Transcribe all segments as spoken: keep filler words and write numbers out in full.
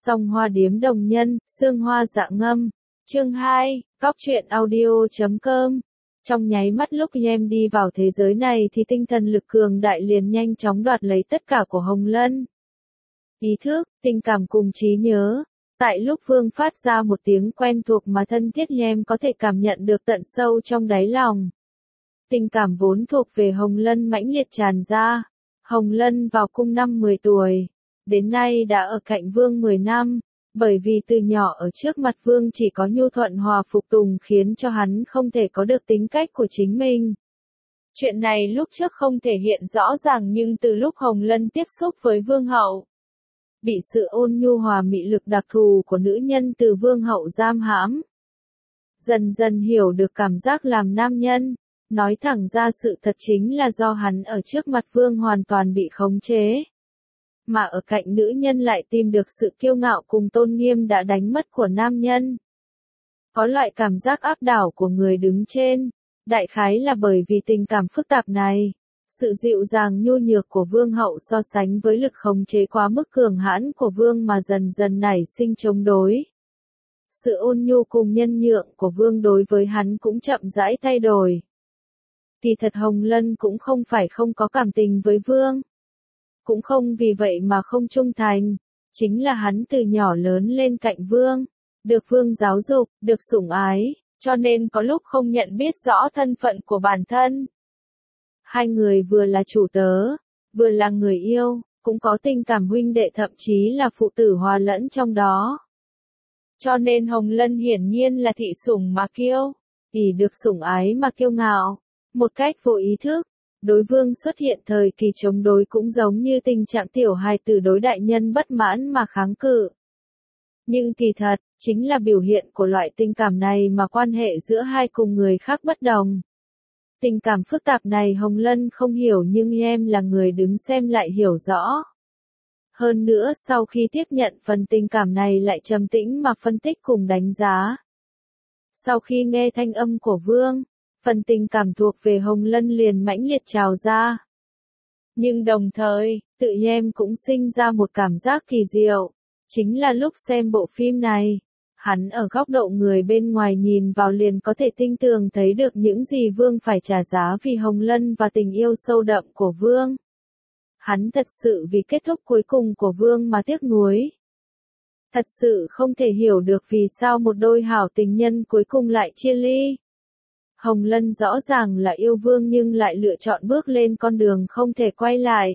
Song Hoa Điếm Đồng Nhân, Sương Hoa Dạ Ngâm. Chương hai, Cóc truyện audio chấm com. Trong nháy mắt lúc em đi vào thế giới này thì tinh thần lực cường đại liền nhanh chóng đoạt lấy tất cả của Hồng Lân. Ý thức, tình cảm cùng trí nhớ. Tại lúc Vương phát ra một tiếng quen thuộc mà thân thiết em có thể cảm nhận được tận sâu trong đáy lòng. Tình cảm vốn thuộc về Hồng Lân mãnh liệt tràn ra. Hồng Lân vào cung năm mười tuổi. Đến nay đã ở cạnh Vương mười năm. Bởi vì từ nhỏ ở trước mặt Vương chỉ có nhu thuận hòa phục tùng khiến cho hắn không thể có được tính cách của chính mình. Chuyện này lúc trước không thể hiện rõ ràng nhưng từ lúc Hồng Lân tiếp xúc với Vương hậu, bị sự ôn nhu hòa mị lực đặc thù của nữ nhân từ Vương hậu giam hãm. Dần dần hiểu được cảm giác làm nam nhân, nói thẳng ra sự thật chính là do hắn ở trước mặt Vương hoàn toàn bị khống chế. Mà ở cạnh nữ nhân lại tìm được sự kiêu ngạo cùng tôn nghiêm đã đánh mất của nam nhân. Có loại cảm giác áp đảo của người đứng trên, đại khái là bởi vì tình cảm phức tạp này. Sự dịu dàng nhu nhược của Vương hậu so sánh với lực khống chế quá mức cường hãn của Vương mà dần dần nảy sinh chống đối. Sự ôn nhu cùng nhân nhượng của Vương đối với hắn cũng chậm rãi thay đổi. Kỳ thật Hồng Lân cũng không phải không có cảm tình với Vương. Cũng không vì vậy mà không trung thành, chính là hắn từ nhỏ lớn lên cạnh Vương, được Vương giáo dục, được sủng ái, cho nên có lúc không nhận biết rõ thân phận của bản thân. Hai người vừa là chủ tớ, vừa là người yêu, cũng có tình cảm huynh đệ thậm chí là phụ tử hòa lẫn trong đó. Cho nên Hồng Lân hiển nhiên là thị sủng mà kiêu, ỷ được sủng ái mà kiêu ngạo, một cách vô ý thức. Đối Vương xuất hiện thời kỳ chống đối cũng giống như tình trạng tiểu hài tử đối đại nhân bất mãn mà kháng cự. Nhưng kỳ thật, chính là biểu hiện của loại tình cảm này mà quan hệ giữa hai cùng người khác bất đồng. Tình cảm phức tạp này Hồng Lân không hiểu nhưng em là người đứng xem lại hiểu rõ. Hơn nữa sau khi tiếp nhận phần tình cảm này lại trầm tĩnh mà phân tích cùng đánh giá. Sau khi nghe thanh âm của Vương, phần tình cảm thuộc về Hồng Lân liền mãnh liệt trào ra. Nhưng đồng thời, tự em cũng sinh ra một cảm giác kỳ diệu. Chính là lúc xem bộ phim này, hắn ở góc độ người bên ngoài nhìn vào liền có thể tinh tường thấy được những gì Vương phải trả giá vì Hồng Lân và tình yêu sâu đậm của Vương. Hắn thật sự vì kết thúc cuối cùng của Vương mà tiếc nuối. Thật sự không thể hiểu được vì sao một đôi hảo tình nhân cuối cùng lại chia ly. Hồng Lân rõ ràng là yêu Vương nhưng lại lựa chọn bước lên con đường không thể quay lại.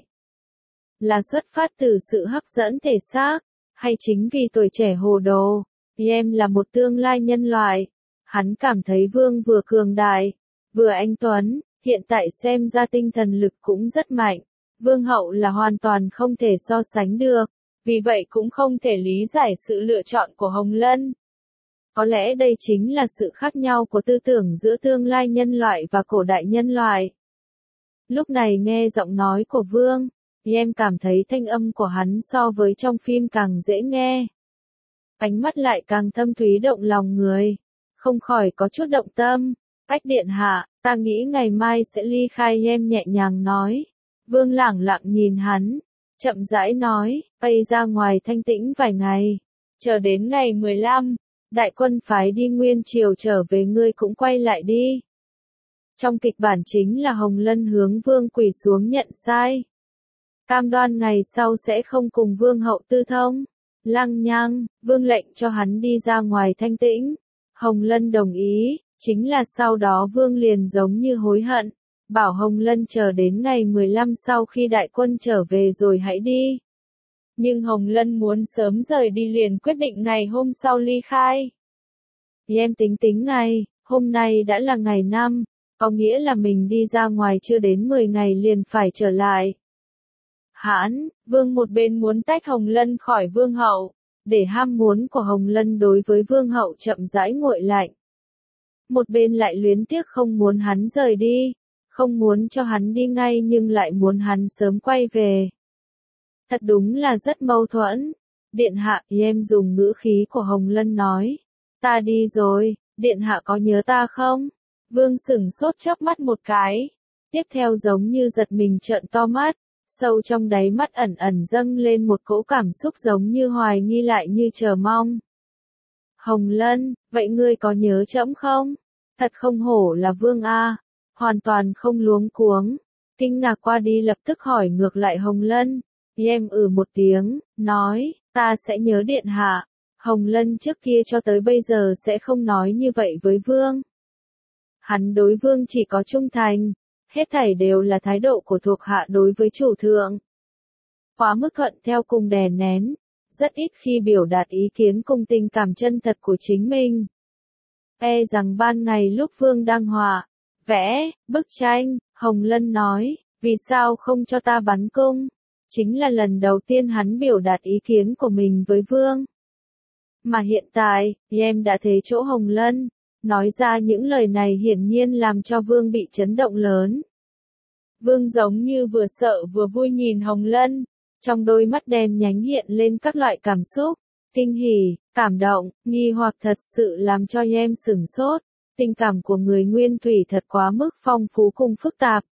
Là xuất phát từ sự hấp dẫn thể xác, hay chính vì tuổi trẻ hồ đồ, em là một tương lai nhân loại. Hắn cảm thấy Vương vừa cường đại, vừa anh tuấn, hiện tại xem ra tinh thần lực cũng rất mạnh. Vương hậu là hoàn toàn không thể so sánh được, vì vậy cũng không thể lý giải sự lựa chọn của Hồng Lân. Có lẽ đây chính là sự khác nhau của tư tưởng giữa tương lai nhân loại và cổ đại nhân loại. Lúc này nghe giọng nói của Vương, em cảm thấy thanh âm của hắn so với trong phim càng dễ nghe. Ánh mắt lại càng thâm thúy động lòng người, không khỏi có chút động tâm. Bách điện hạ, ta nghĩ ngày mai sẽ ly khai, em nhẹ nhàng nói. Vương lẳng lặng nhìn hắn, chậm rãi nói, bay ra ngoài thanh tĩnh vài ngày, chờ đến ngày mười lăm. Đại quân phái đi Nguyên Triều trở về ngươi cũng quay lại đi. Trong kịch bản chính là Hồng Lân hướng Vương quỳ xuống nhận sai. Cam đoan ngày sau sẽ không cùng Vương hậu tư thông. Lăng nhăng, Vương lệnh cho hắn đi ra ngoài thanh tĩnh. Hồng Lân đồng ý, chính là sau đó Vương liền giống như hối hận. Bảo Hồng Lân chờ đến ngày mười lăm sau khi đại quân trở về rồi hãy đi. Nhưng Hồng Lân muốn sớm rời đi liền quyết định ngày hôm sau ly khai. Em tính tính ngày, hôm nay đã là ngày năm, có nghĩa là mình đi ra ngoài chưa đến mười ngày liền phải trở lại. Hãn, Vương một bên muốn tách Hồng Lân khỏi Vương hậu, để ham muốn của Hồng Lân đối với Vương hậu chậm rãi nguội lạnh. Một bên lại luyến tiếc không muốn hắn rời đi, không muốn cho hắn đi ngay nhưng lại muốn hắn sớm quay về. Thật đúng là rất mâu thuẫn. Điện hạ, em dùng ngữ khí của Hồng Lân nói. Ta đi rồi, điện hạ có nhớ ta không? Vương sửng sốt chớp mắt một cái. Tiếp theo giống như giật mình trợn to mắt. Sâu trong đáy mắt ẩn ẩn dâng lên một cỗ cảm xúc giống như hoài nghi lại như chờ mong. Hồng Lân, vậy ngươi có nhớ trẫm không? Thật không hổ là vương a, hoàn toàn không luống cuống. Kinh ngạc qua đi lập tức hỏi ngược lại Hồng Lân. Em ừ một tiếng, nói, ta sẽ nhớ điện hạ. Hồng Lân trước kia cho tới bây giờ sẽ không nói như vậy với vương. Hắn đối vương chỉ có trung thành, hết thảy đều là thái độ của thuộc hạ đối với chủ thượng. Quá mức thuận theo cùng đè nén, rất ít khi biểu đạt ý kiến cùng tình cảm chân thật của chính mình. E rằng ban ngày lúc vương đang họa, vẽ, bức tranh, Hồng Lân nói, vì sao không cho ta bắn cung? Chính là lần đầu tiên hắn biểu đạt ý kiến của mình với vương. Mà hiện tại, em đã thấy chỗ Hồng Lân, nói ra những lời này hiển nhiên làm cho vương bị chấn động lớn. Vương giống như vừa sợ vừa vui nhìn Hồng Lân, trong đôi mắt đen nhánh hiện lên các loại cảm xúc, kinh hỉ, cảm động, nghi hoặc thật sự làm cho em sửng sốt. Tình cảm của người nguyên thủy thật quá mức phong phú cùng phức tạp.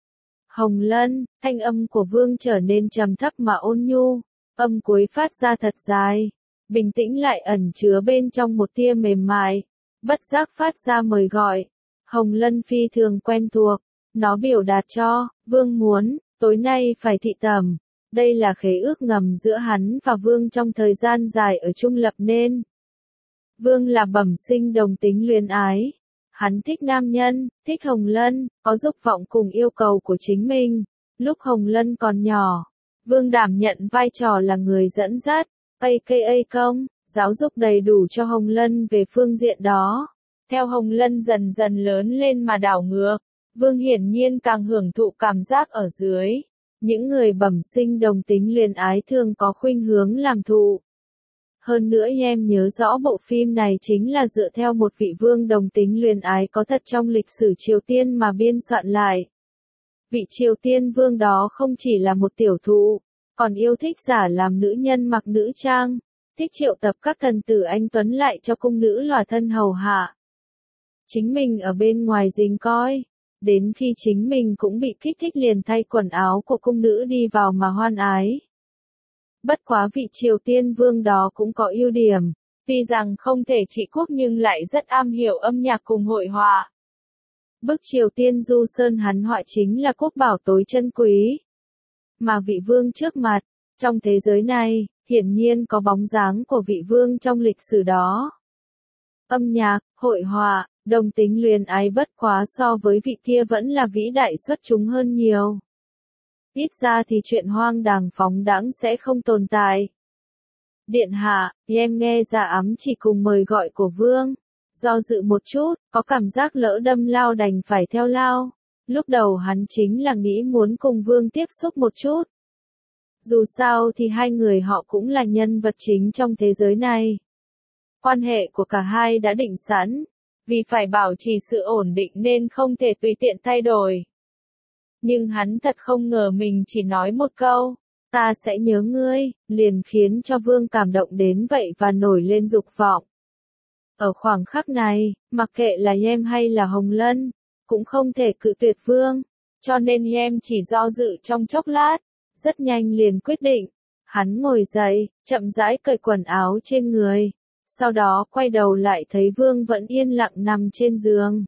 Hồng Lân, thanh âm của vương trở nên trầm thấp mà ôn nhu, âm cuối phát ra thật dài, bình tĩnh lại ẩn chứa bên trong một tia mềm mại, bất giác phát ra mời gọi. Hồng Lân phi thường quen thuộc, nó biểu đạt cho, vương muốn, tối nay phải thị tẩm. Đây là khế ước ngầm giữa hắn và vương trong thời gian dài ở chung lập nên. Vương là bẩm sinh đồng tính luyến ái. Hắn thích nam nhân, thích Hồng Lân, có dục vọng cùng yêu cầu của chính mình. Lúc Hồng Lân còn nhỏ, Vương đảm nhận vai trò là người dẫn dắt, a ca a công, giáo dục đầy đủ cho Hồng Lân về phương diện đó. Theo Hồng Lân dần dần lớn lên mà đảo ngược, Vương hiển nhiên càng hưởng thụ cảm giác ở dưới. Những người bẩm sinh đồng tính luyến ái thường có khuynh hướng làm thụ. Hơn nữa em nhớ rõ bộ phim này chính là dựa theo một vị vương đồng tính luyến ái có thật trong lịch sử Triều Tiên mà biên soạn lại. Vị Triều Tiên vương đó không chỉ là một tiểu thụ, còn yêu thích giả làm nữ nhân mặc nữ trang, thích triệu tập các thần tử anh tuấn lại cho cung nữ lòa thân hầu hạ. Chính mình ở bên ngoài rình coi, đến khi chính mình cũng bị kích thích liền thay quần áo của cung nữ đi vào mà hoan ái. Bất quá vị Triều Tiên vương đó cũng có ưu điểm, tuy rằng không thể trị quốc nhưng lại rất am hiểu âm nhạc cùng hội họa. Bức Triều Tiên Du Sơn hắn họa chính là quốc bảo tối chân quý. Mà vị vương trước mặt, trong thế giới này, hiển nhiên có bóng dáng của vị vương trong lịch sử đó. Âm nhạc, hội họa, đồng tính luyến ái bất quá so với vị kia vẫn là vĩ đại xuất chúng hơn nhiều. Ít ra thì chuyện hoang đàng phóng đãng sẽ không tồn tại. Điện hạ, em nghe ra ám chỉ cùng mời gọi của vương. Do dự một chút, có cảm giác lỡ đâm lao đành phải theo lao. Lúc đầu hắn chính là nghĩ muốn cùng vương tiếp xúc một chút. Dù sao thì hai người họ cũng là nhân vật chính trong thế giới này. Quan hệ của cả hai đã định sẵn, vì phải bảo trì sự ổn định nên không thể tùy tiện thay đổi. Nhưng hắn thật không ngờ mình chỉ nói một câu, ta sẽ nhớ ngươi, liền khiến cho vương cảm động đến vậy và nổi lên dục vọng. Ở khoảng khắc này, mặc kệ là em hay là Hồng Lân, cũng không thể cự tuyệt vương, cho nên em chỉ do dự trong chốc lát, rất nhanh liền quyết định. Hắn ngồi dậy, chậm rãi cởi quần áo trên người, sau đó quay đầu lại thấy vương vẫn yên lặng nằm trên giường.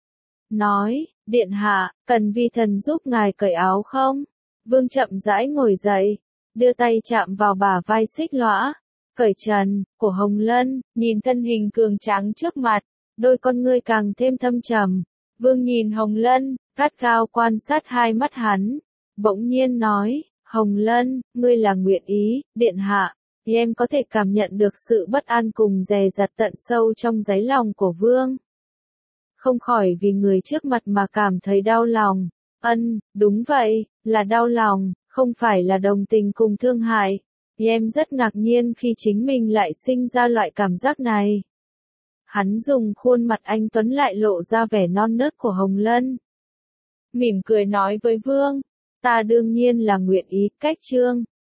Nói, điện hạ, cần vi thần giúp ngài cởi áo không? Vương chậm rãi ngồi dậy, đưa tay chạm vào bả vai xích lõa, cởi trần, của Hồng Lân, nhìn thân hình cường tráng trước mặt, đôi con ngươi càng thêm thâm trầm. Vương nhìn Hồng Lân, gắt gao quan sát hai mắt hắn, bỗng nhiên nói, Hồng Lân, ngươi là nguyện ý, điện hạ, em có thể cảm nhận được sự bất an cùng dè dặt tận sâu trong đáy lòng của vương. Không khỏi vì người trước mặt mà cảm thấy đau lòng. Ân, đúng vậy, là đau lòng, không phải là đồng tình cùng thương hại. Em rất ngạc nhiên khi chính mình lại sinh ra loại cảm giác này. Hắn dùng khuôn mặt anh tuấn lại lộ ra vẻ non nớt của Hồng Lân. Mỉm cười nói với vương, ta đương nhiên là nguyện ý, cách chương.